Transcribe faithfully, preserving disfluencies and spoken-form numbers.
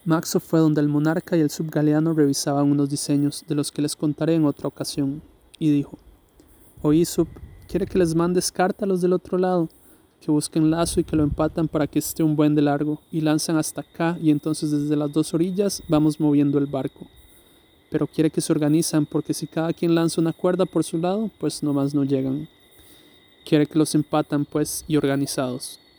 Maxo fue donde el monarca y el subgaleano revisaban unos diseños, de los que les contaré en otra ocasión, y dijo: «Oí, Sub, ¿quiere que les mandes carta a los del otro lado? Que busquen lazo y que lo empatan para que esté un buen de largo, y lanzan hasta acá, y entonces desde las dos orillas vamos moviendo el barco. Pero quiere que se organizan, porque si cada quien lanza una cuerda por su lado, pues nomás no llegan. Quiere que los empatan, pues, y organizados».